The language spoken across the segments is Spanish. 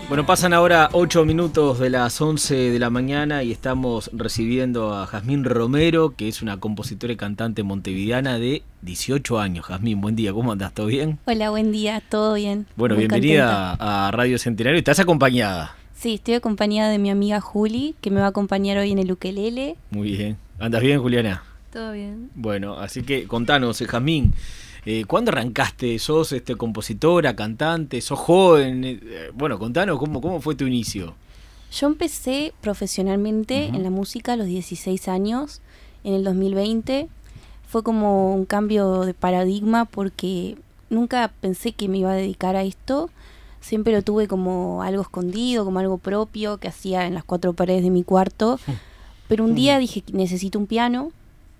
Bueno, pasan ahora 8 minutos de las 11 de la mañana y estamos recibiendo a Jazmín Romero, que es una compositora y cantante montevideana de 18 años. Jazmín, buen día, ¿cómo andás? ¿Todo bien? Hola, buen día, ¿todo bien? Bueno, muy bienvenida contenta. a Radio Centenario. ¿Estás acompañada? Sí, estoy acompañada de mi amiga Juli, que me va a acompañar hoy en el ukelele. Muy bien. ¿Andas bien, Juliana? Todo bien. Bueno, así que contanos, Jazmín, ¿cuándo arrancaste? ¿Sos compositora, cantante? ¿Sos joven? Bueno, contanos cómo fue tu inicio. Yo empecé profesionalmente en la música a los 16 años, en el 2020. Fue como un cambio de paradigma porque nunca pensé que me iba a dedicar a esto. Siempre lo tuve como algo escondido, como algo propio que hacía en las cuatro paredes de mi cuarto. Pero un día dije que necesito un piano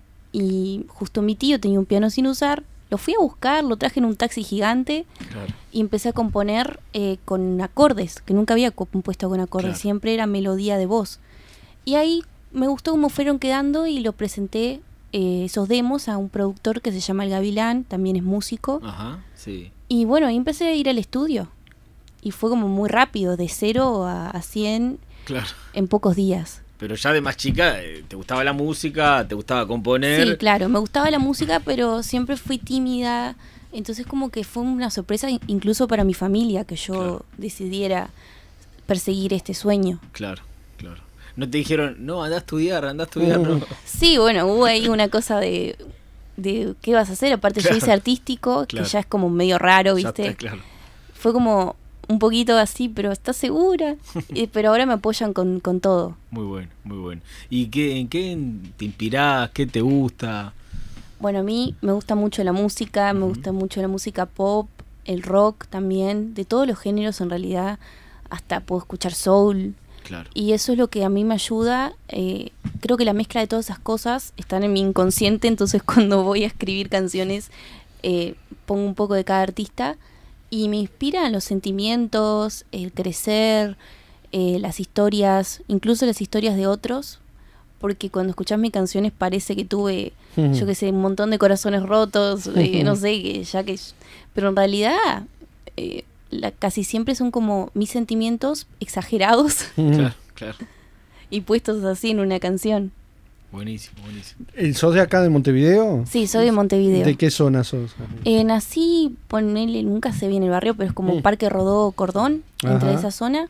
y justo mi tío tenía un piano sin usar. Lo fui a buscar, lo traje en un taxi gigante. Claro. Y empecé a componer con acordes, que nunca había compuesto con acordes, claro. Siempre era melodía de voz. Y ahí me gustó cómo fueron quedando y lo presenté esos demos a un productor que se llama El Gavilán, también es músico. Ajá, sí. Y bueno, ahí empecé a ir al estudio. Y fue como muy rápido, de 0 a 100 claro. En pocos días. Pero ya de más chica, ¿te gustaba la música? ¿Te gustaba componer? Sí, claro, me gustaba la música, pero siempre fui tímida. Entonces como que fue una sorpresa incluso para mi familia que yo claro. decidiera perseguir este sueño. Claro, claro. ¿No te dijeron, no, andá a estudiar, no? Sí, bueno, hubo ahí una cosa de ¿qué vas a hacer? Aparte claro. Yo hice artístico, claro. Que ya es como medio raro, ¿viste? Ya está, claro. Fue como un poquito así, pero ¿estás segura? Pero ahora me apoyan con todo. Muy bueno, muy bueno. ¿Y en qué te inspirás? ¿Qué te gusta? Bueno, a mí me gusta mucho la música, me gusta mucho la música pop, el rock también, de todos los géneros en realidad, hasta puedo escuchar soul. Claro. Y eso es lo que a mí me ayuda. Creo que la mezcla de todas esas cosas están en mi inconsciente, entonces cuando voy a escribir canciones pongo un poco de cada artista. Y me inspiran los sentimientos, el crecer, las historias, incluso las historias de otros, porque cuando escuchás mis canciones parece que tuve, yo qué sé, un montón de corazones rotos, no sé, pero en realidad casi siempre son como mis sentimientos exagerados claro, claro. y puestos así en una canción. Buenísimo, buenísimo. ¿Sos de acá de Montevideo? Sí, soy de Montevideo. ¿De qué zona sos? Nací, ponele, nunca sé bien el barrio, pero es como Parque Rodó Cordón, entre esa zona.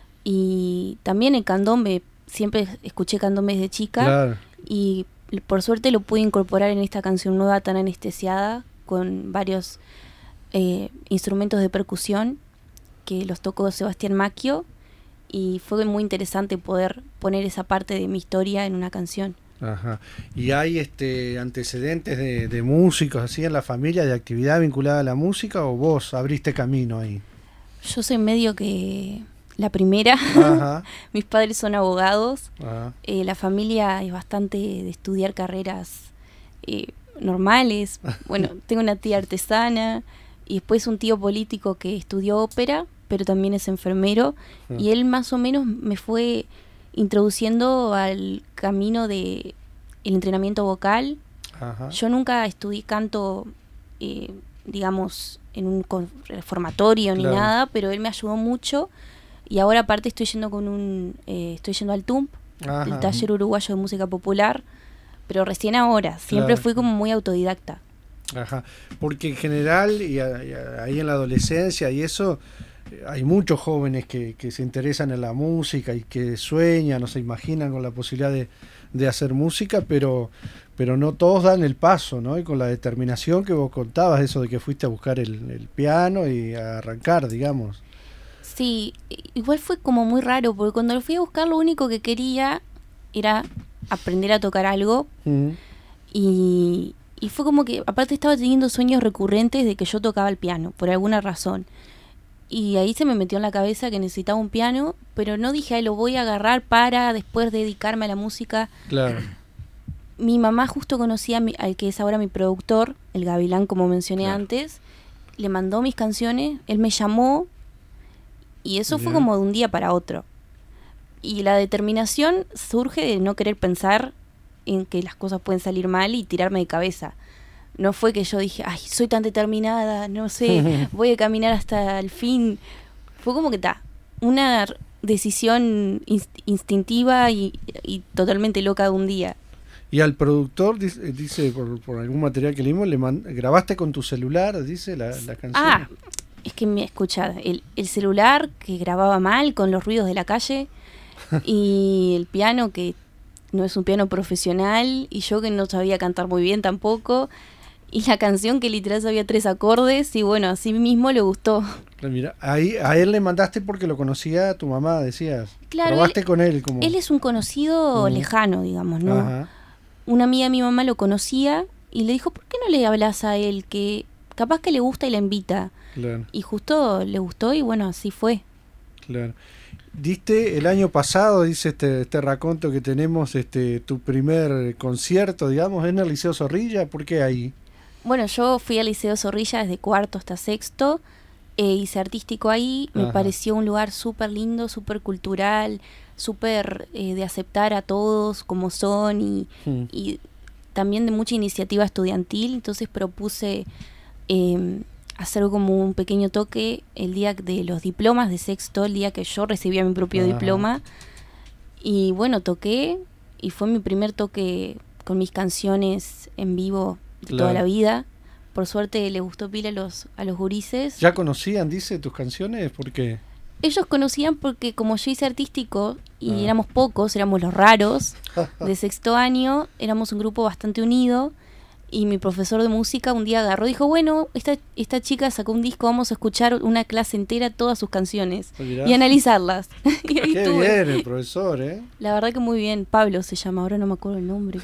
Y también el candombe, siempre escuché candombe desde chica. Claro. Y por suerte lo pude incorporar en esta canción nueva tan anestesiada, con varios instrumentos de percusión, que los tocó Sebastián Macchio. Y fue muy interesante poder poner esa parte de mi historia en una canción. Ajá. ¿Y hay antecedentes de músicos así en la familia, de actividad vinculada a la música, o vos abriste camino ahí? Yo soy medio que la primera. Ajá. Mis padres son abogados. Ajá. La familia es bastante de estudiar carreras normales. Bueno, tengo una tía artesana y después un tío político que estudió ópera, pero también es enfermero. Y él más o menos me fue introduciendo al camino de el entrenamiento vocal. Ajá. Yo nunca estudié canto, digamos, en un conservatorio ni nada, pero él me ayudó mucho. Y ahora aparte estoy yendo estoy yendo al TUMP, el Taller Uruguayo de Música Popular, pero recién ahora. Siempre fui como muy autodidacta. Ajá. Porque en general, y ahí en la adolescencia y eso, hay muchos jóvenes que se interesan en la música y que sueñan o se imaginan con la posibilidad de hacer música, pero no todos dan el paso, ¿no? Y con la determinación que vos contabas, eso de que fuiste a buscar el piano y a arrancar, digamos. Sí, igual fue como muy raro, porque cuando lo fui a buscar lo único que quería era aprender a tocar algo. Y fue como que, aparte estaba teniendo sueños recurrentes de que yo tocaba el piano, por alguna razón. Y ahí se me metió en la cabeza que necesitaba un piano, pero no dije, lo voy a agarrar para después dedicarme a la música. Claro. Mi mamá justo conocía al que es ahora mi productor, el Gavilán, como mencioné antes. Le mandó mis canciones, él me llamó, y eso fue como de un día para otro. Y la determinación surge de no querer pensar en que las cosas pueden salir mal y tirarme de cabeza. No fue que yo dije, ay, soy tan determinada, no sé, voy a caminar hasta el fin. Fue como que una decisión instintiva y totalmente loca de un día. Y al productor, dice por algún material que leímos, grabaste con tu celular, dice la canción. Ah, es que me escucha, el celular que grababa mal con los ruidos de la calle y el piano que no es un piano profesional y yo que no sabía cantar muy bien tampoco y la canción que literal sabía 3 acordes y bueno, así mismo le gustó. Mira, ahí a él le mandaste porque lo conocía tu mamá, decías. Claro, probaste con él. Como... Él es un conocido lejano, digamos, ¿no? Ajá. Una amiga de mi mamá lo conocía y le dijo, ¿por qué no le hablas a él? Que capaz que le gusta y la invita. Claro. Y justo le gustó y bueno, así fue. Claro. Diste el año pasado, dice este raconto que tenemos, tu primer concierto, digamos, en el Liceo Zorrilla. ¿Por qué ahí? Bueno, yo fui al Liceo Zorrilla desde 4º hasta 6º, hice artístico ahí, me pareció un lugar súper lindo, súper cultural, súper de aceptar a todos como son y también de mucha iniciativa estudiantil, entonces propuse hacer como un pequeño toque el día de los diplomas de 6º, el día que yo recibía mi propio diploma, y bueno, toqué y fue mi primer toque con mis canciones en vivo de toda la vida. Por suerte le gustó pila a los gurises. ¿Ya conocían, dice, tus canciones? ¿Por qué? Ellos conocían porque como yo hice artístico y éramos pocos, éramos los raros de 6º año, éramos un grupo bastante unido y mi profesor de música un día agarró y dijo, bueno, esta chica sacó un disco, vamos a escuchar una clase entera todas sus canciones y analizarlas. Y ahí qué bien el profesor, ¿eh? La verdad que muy bien. Pablo se llama, ahora no me acuerdo el nombre.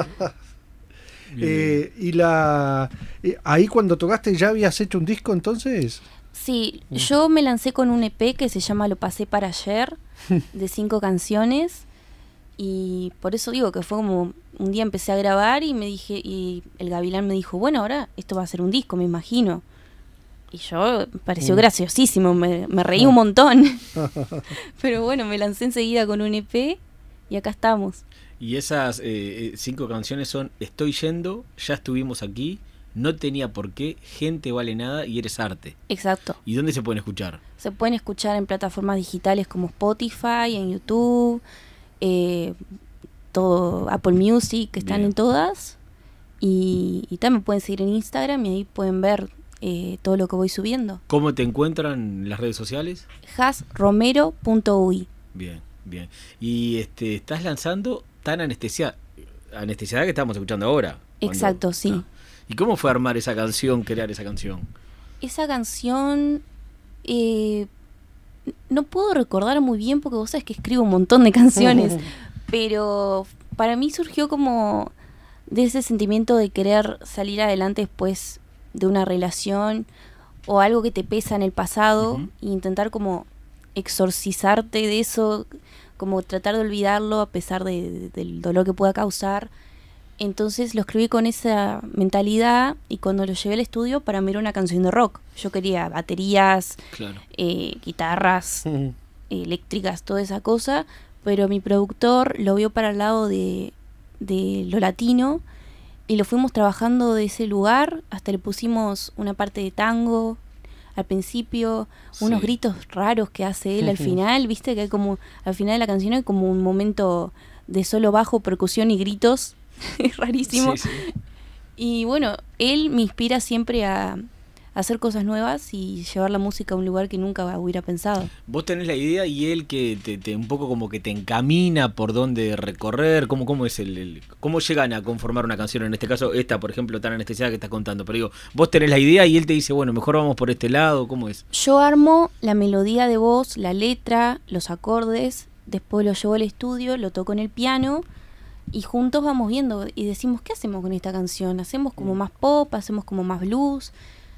Ahí cuando tocaste, ¿ya habías hecho un disco entonces? Sí, yo me lancé con un EP que se llama Lo pasé para ayer, de 5 canciones, y por eso digo que fue como un día empecé a grabar y el Gavilán me dijo, bueno, ahora esto va a ser un disco, me imagino. Y yo, me pareció graciosísimo, me reí un montón. Pero bueno, me lancé enseguida con un EP y acá estamos. Y esas 5 canciones son Estoy yendo, Ya estuvimos aquí, No tenía por qué, Gente vale nada y Eres arte. Exacto. ¿Y dónde se pueden escuchar? Se pueden escuchar en plataformas digitales como Spotify, en YouTube, todo Apple Music, que están en todas. Y también pueden seguir en Instagram y ahí pueden ver todo lo que voy subiendo. ¿Cómo te encuentran en las redes sociales? jasromero.ui. Bien, bien. Y estás lanzando Tan Anestesiada que estamos escuchando ahora. Exacto, sí. ¿Y cómo fue armar esa canción, crear esa canción? Esa canción no puedo recordar muy bien porque vos sabés que escribo un montón de canciones, pero para mí surgió como de ese sentimiento de querer salir adelante después de una relación o algo que te pesa en el pasado e intentar como exorcizarte de eso, como tratar de olvidarlo a pesar del dolor que pueda causar. Entonces lo escribí con esa mentalidad y cuando lo llevé al estudio para mí era una canción de rock. Yo quería baterías, guitarras eléctricas, toda esa cosa, pero mi productor lo vio para el lado de lo latino y lo fuimos trabajando de ese lugar, hasta le pusimos una parte de tango al principio, unos gritos raros que hace él al final, viste que hay como, al final de la canción hay como un momento de solo bajo, percusión y gritos, es rarísimo. Sí, sí. Y bueno, él me inspira siempre a hacer cosas nuevas y llevar la música a un lugar que nunca hubiera pensado. Vos tenés la idea y él que te un poco como que te encamina por dónde recorrer, ¿cómo es cómo llegan a conformar una canción? En este caso, esta, por ejemplo, Tan Anestesiada que estás contando, pero digo, vos tenés la idea y él te dice, bueno, mejor vamos por este lado, ¿cómo es? Yo armo la melodía de voz, la letra, los acordes, después lo llevo al estudio, lo toco en el piano y juntos vamos viendo y decimos, ¿qué hacemos con esta canción? ¿Hacemos como más pop? ¿Hacemos como más blues?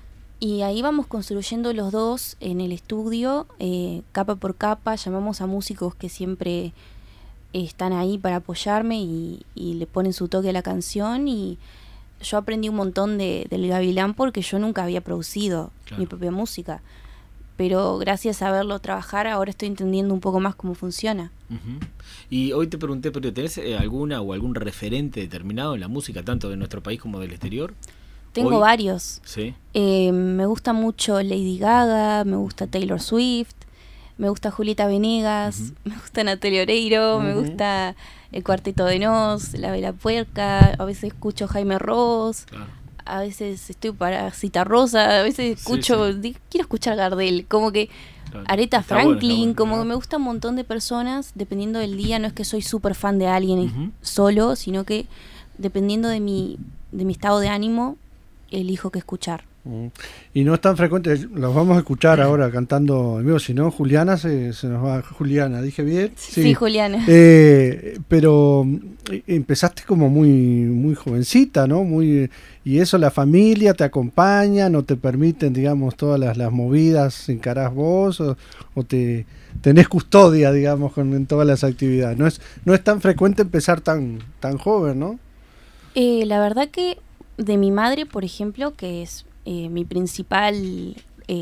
Y ahí vamos construyendo los dos en el estudio, capa por capa, llamamos a músicos que siempre están ahí para apoyarme y le ponen su toque a la canción y yo aprendí un montón del Gavilán porque yo nunca había producido mi propia música. Pero gracias a verlo trabajar ahora estoy entendiendo un poco más cómo funciona. Uh-huh. Y hoy te pregunté, pero ¿tenés alguna o algún referente determinado en la música, tanto de nuestro país como del exterior? Tengo varios. ¿Sí? Me gusta mucho Lady Gaga, me gusta Taylor Swift, Me gusta Julieta Venegas, me gusta Natalia Oreiro, me gusta el Cuarteto de Nos, La Vela Puerca, a veces escucho Jaime Ross, a veces estoy para Citarrosa, a veces escucho, quiero escuchar Gardel, como que Aretha Franklin, como que me gusta un montón de personas, dependiendo del día. No es que soy súper fan de alguien solo, sino que dependiendo de mi estado de ánimo, elijo qué escuchar. Y no es tan frecuente, los vamos a escuchar ahora cantando en vivo, si no Juliana se nos va. Juliana, ¿dije bien? Sí, Juliana. Pero empezaste como muy jovencita, ¿no? Y eso, la familia te acompaña, no te permiten, digamos, todas las movidas, encarás vos o tenés custodia, digamos, en todas las actividades. No es tan frecuente empezar tan joven, ¿no? La verdad que de mi madre, por ejemplo, que es mi principal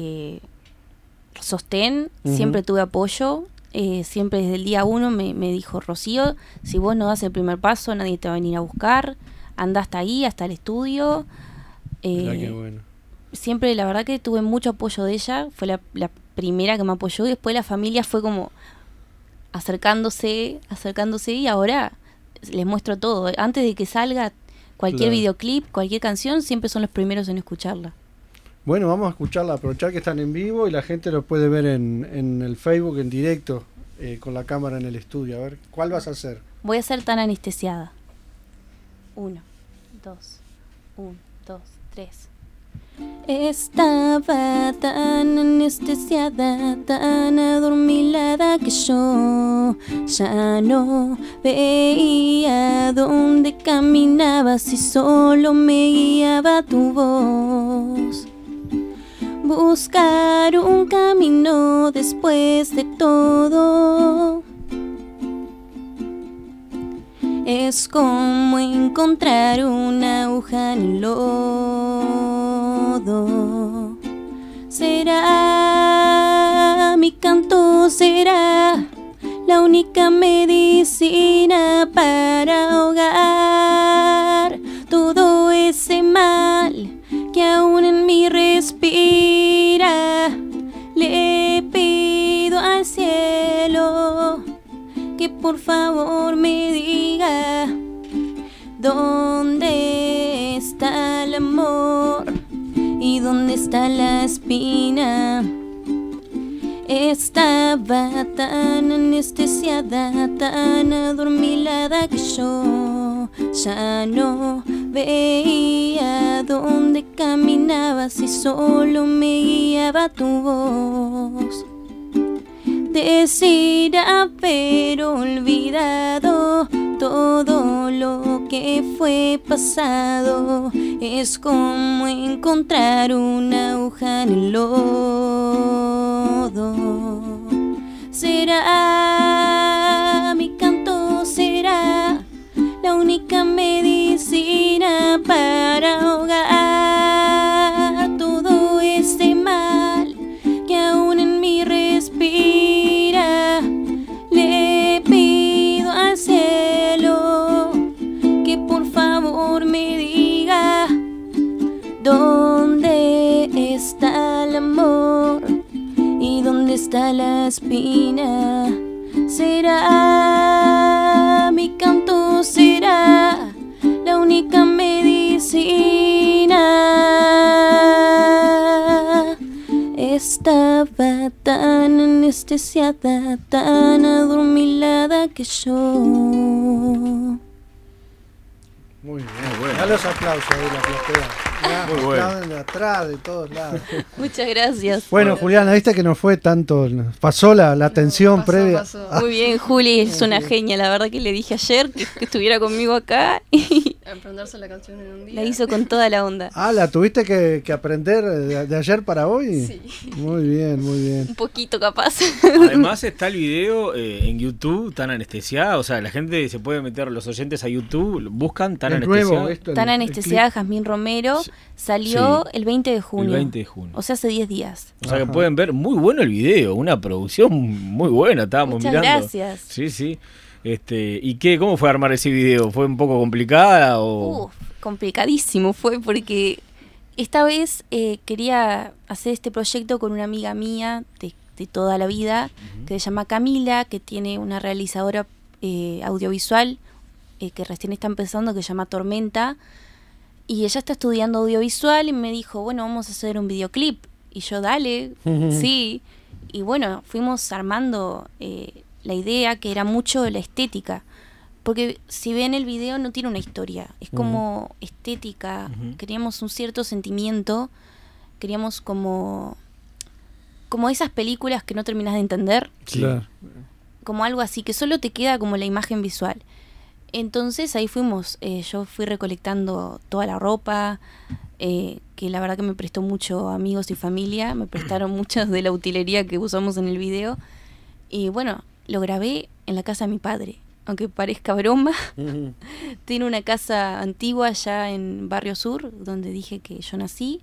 sostén, siempre tuve apoyo, siempre desde el día 1 me dijo: Rocío, si vos no das el primer paso, nadie te va a venir a buscar, anda hasta ahí, hasta el estudio. Qué bueno. Siempre, la verdad que tuve mucho apoyo de ella, fue la primera que me apoyó, y después la familia fue como acercándose, y ahora les muestro todo. Antes de que salga cualquier videoclip, cualquier canción, siempre son los primeros en escucharla. Bueno, vamos a escucharla, aprovechar que están en vivo y la gente lo puede ver en el Facebook en directo, con la cámara en el estudio. A ver, ¿cuál vas a hacer? Voy a ser Tan Anestesiada. 1, 2, 1, 2, 3. Estaba tan anestesiada, tan adormilada, que yo ya no veía dónde caminaba, si solo me guiaba tu voz. Buscar un camino después de todo es como encontrar una aguja en el lodo. Será mi canto, será la única medicina para ahogar todo ese mal que aún en mí respira. Le pido al cielo que por favor me diga dónde está el amor y dónde está la espina. Estaba tan anestesiada, tan adormilada, que yo ya no veía dónde caminaba, si solo me guiaba tu voz. Decir haber olvidado todo lo que fue pasado es como encontrar una aguja en el lodo. Será mi canto, será la única medicina para ahogar todo este mal que aún en mí respira. Le pido al cielo que por favor me diga dónde está el amor y dónde está la espina. Será mi canto, será la única medicina. Estaba tan anestesiada, tan adormilada, que yo... Muy bien, bueno. Dale los aplausos ahí, la platea. Muy bueno. De atrás, de todos lados. Muchas gracias. Bueno, Juliana, viste que no fue tanto, pasó la tensión previa. Pasó. Muy bien, Juli, es una genia. La verdad que le dije ayer que estuviera conmigo acá y aprenderse la canción en un día. La hizo con toda la onda. Ah, ¿la tuviste que aprender de ayer para hoy? Sí. Muy bien, muy bien. Un poquito capaz. Además está el video en YouTube, Tan Anestesiada. O sea, la gente se puede meter, los oyentes a YouTube, buscan Tan Anestesiada. Tan Anestesiada, Jazmín Romero. Salió el 20 de junio. El 20 de junio. O sea, hace 10 días. O sea, que pueden ver, muy bueno el video, una producción muy buena, estábamos Muchas mirando. Gracias. Sí, sí. ¿Y cómo fue armar ese video? ¿Fue un poco complicada o...? Complicadísimo fue porque esta vez quería hacer este proyecto con una amiga mía de de toda la vida, que se llama Camila, que tiene una realizadora audiovisual que recién está empezando, que se llama Tormenta, y ella está estudiando audiovisual y me dijo, bueno, vamos a hacer un videoclip. Y yo, dale, sí. Y bueno, fuimos armando la idea, que era mucho la estética. Porque si ven el video no tiene una historia, es como estética. Queríamos un cierto sentimiento, queríamos como esas películas que no terminas de entender. Claro. Como algo así, que solo te queda como la imagen visual. Entonces ahí fuimos, yo fui recolectando toda la ropa, que la verdad que me prestó mucho amigos y familia, me prestaron muchas de la utilería que usamos en el video. Y bueno, lo grabé en la casa de mi padre. Aunque parezca broma, tiene una casa antigua allá en Barrio Sur, donde dije que yo nací,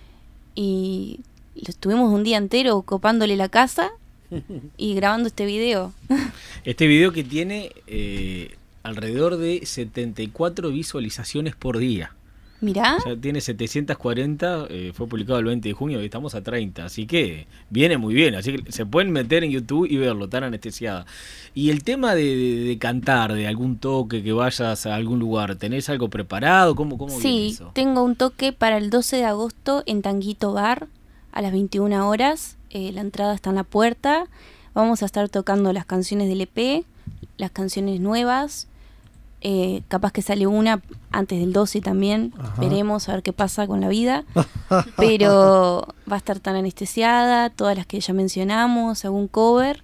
y estuvimos un día entero copándole la casa y grabando este video. Este video que tiene alrededor de 74 visualizaciones por día. Mirá. O sea, tiene 740, fue publicado el 20 de junio y estamos a 30, así que viene muy bien, así que se pueden meter en YouTube y verlo, tan anestesiada. Y el tema de cantar, de algún toque, que vayas a algún lugar, ¿tenés algo preparado? ¿Cómo viene Sí, eso? tengo un toque para el 12 de agosto en Tanguito Bar a las 21 horas, la entrada está en la puerta, vamos a estar tocando las canciones del EP, las canciones nuevas. Capaz que sale una antes del 12 también. Ajá. Veremos a ver qué pasa con la vida. Pero va a estar tan anestesiada, todas las que ya mencionamos, algún cover,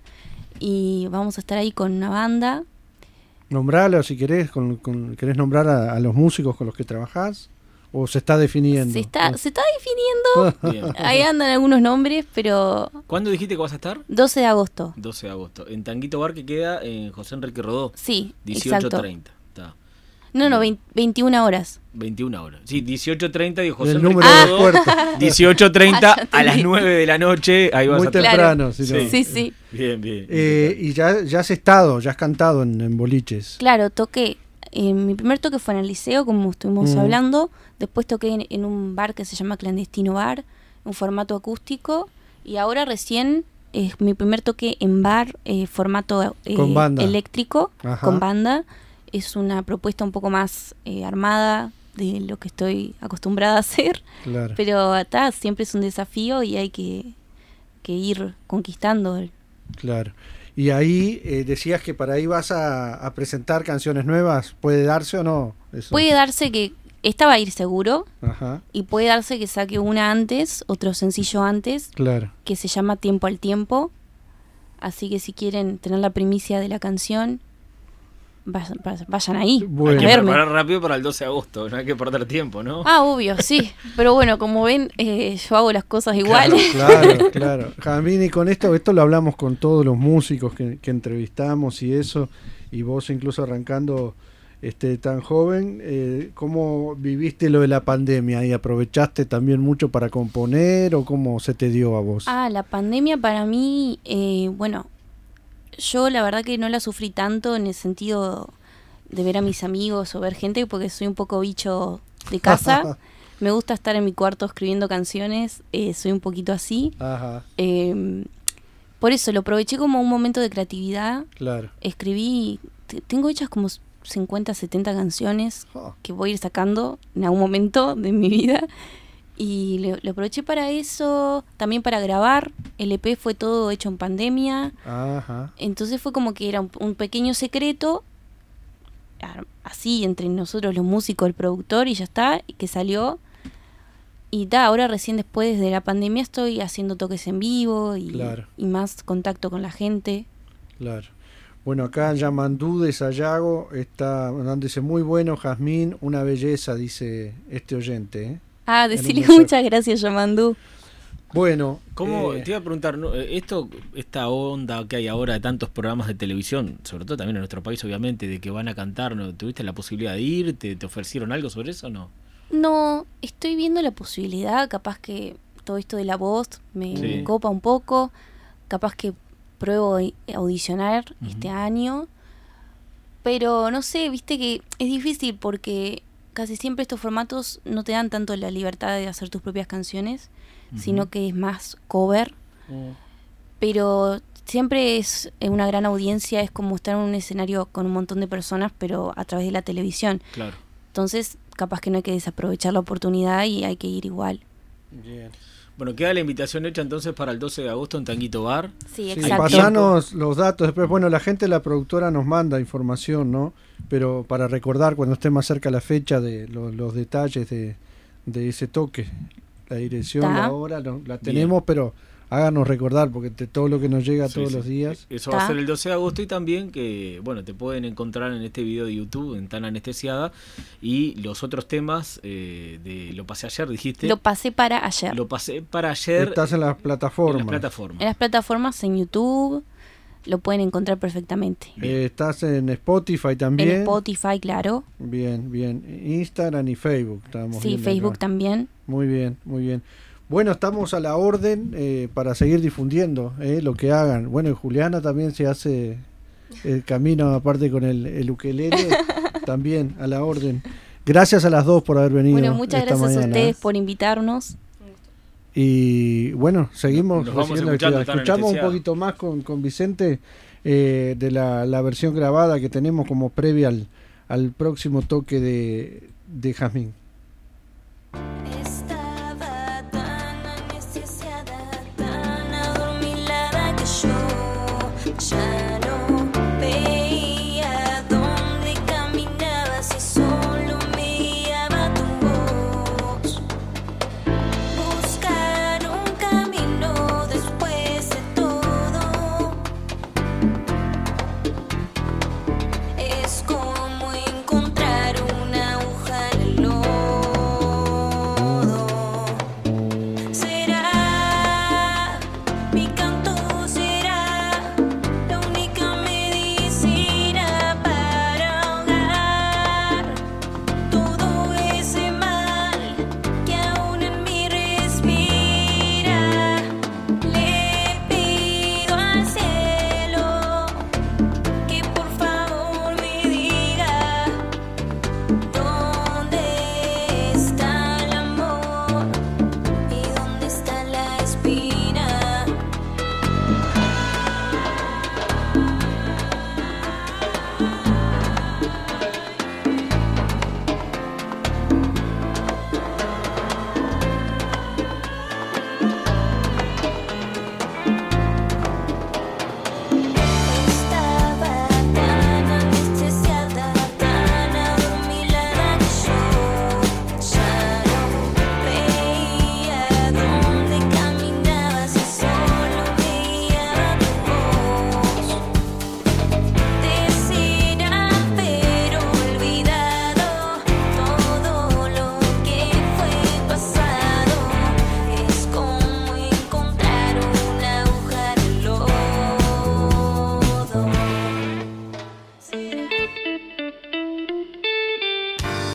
y vamos a estar ahí con una banda. Nombralo si querés, ¿querés nombrar a los músicos con los que trabajás? ¿O se está definiendo? Se está definiendo. Ahí andan algunos nombres, pero... ¿Cuándo dijiste que vas a estar? 12 de agosto. 12 de agosto. En Tanguito Bar, que queda en José Enrique Rodó. Sí, 18:30. No, 21 horas. 21 horas. Sí, 18:30 de José Enrique Rodó. 18:30 a las 9 de la noche. Ahí vas muy a estar. temprano. Claro. Sí. Bien. Y ya has cantado en boliches. Claro, toqué. Mi primer toque fue en el liceo, como estuvimos hablando. Después toqué en un bar que se llama Clandestino Bar, un formato acústico. Y ahora recién es mi primer toque en bar, formato con banda. Eléctrico, Ajá. Con banda. Es una propuesta un poco más armada de lo que estoy acostumbrada a hacer. Claro. Pero acá siempre es un desafío y hay que ir conquistando. Claro. Y ahí decías que para ahí vas a presentar canciones nuevas. ¿Puede darse o no? Eso. Puede darse que esta va a ir seguro. Ajá. Y puede darse que saque una antes, otro sencillo antes. Claro. Que se llama Tiempo al Tiempo. Así que si quieren tener la primicia de la canción, vayan ahí. Bueno. Hay que preparar rápido para el 12 de agosto, no hay que perder tiempo, ¿no? Obvio, sí. Pero bueno, como ven, yo hago las cosas igual. Claro. Jamín, y con esto lo hablamos con todos los músicos que entrevistamos y eso, y vos incluso arrancando tan joven, ¿cómo viviste lo de la pandemia? ¿Y aprovechaste también mucho para componer o cómo se te dio a vos? La pandemia para mí, bueno... Yo la verdad que no la sufrí tanto en el sentido de ver a mis amigos o ver gente, porque soy un poco bicho de casa. Me gusta estar en mi cuarto escribiendo canciones, soy un poquito así. Ajá. Por eso lo aproveché como un momento de creatividad. Claro. Escribí, tengo hechas como 50, 70 canciones que voy a ir sacando en algún momento de mi vida. Y lo aproveché para eso, también para grabar. El EP fue todo hecho en pandemia. Ajá. Entonces fue como que era un pequeño secreto, así entre nosotros los músicos, el productor, y ya está, que salió. Y ahora recién después de la pandemia estoy haciendo toques en vivo y más contacto con la gente. Claro. Bueno, acá Yamandú de Sayago está dándose muy bueno, Jazmín, una belleza, dice este oyente, decirle muchas gracias, Yamandú. Bueno, te iba a preguntar, ¿no? Esta onda que hay ahora de tantos programas de televisión, sobre todo también en nuestro país, obviamente, de que van a cantar, ¿no? ¿Tuviste la posibilidad de ir? ¿Te ofrecieron algo sobre eso o no? No, estoy viendo la posibilidad, capaz que todo esto de la voz me copa un poco, capaz que pruebo a audicionar este año, pero no sé, viste que es difícil porque casi siempre estos formatos no te dan tanto la libertad de hacer tus propias canciones, sino que es más cover. pero siempre es una gran audiencia, es como estar en un escenario con un montón de personas, pero a través de la televisión. Claro. Entonces, capaz que no hay que desaprovechar la oportunidad y hay que ir igual. Bien. Bueno, queda la invitación hecha entonces para el 12 de agosto en Tanguito Bar. Sí, Sí, exacto. pasanos los datos después. Bueno, la gente de la productora nos manda información, ¿no? Pero para recordar cuando esté más cerca la fecha de los detalles de ese toque, la dirección, la hora, no, la tenemos, bien, pero háganos recordar, porque todo lo que nos llega todos los días. Eso va a ser el 12 de agosto y también que, bueno, te pueden encontrar en este video de YouTube, en Tan Anestesiada, y los otros temas de Lo Pasé Ayer, dijiste. Lo pasé para ayer. Lo pasé para ayer. Estás en las plataformas. En las plataformas, en YouTube, lo pueden encontrar perfectamente. Estás en Spotify también. En Spotify, claro. Bien, bien. Instagram y Facebook. Sí, Facebook acá también. Muy bien, muy bien. Bueno, estamos a la orden para seguir difundiendo lo que hagan. Bueno, y Juliana también se hace el camino, aparte con el ukelele, también a la orden. Gracias a las dos por haber venido. Bueno, muchas gracias mañana a ustedes por invitarnos. Y bueno, seguimos escuchamos un poquito más con Vicente de la versión grabada que tenemos como previa al próximo toque de Jazmín.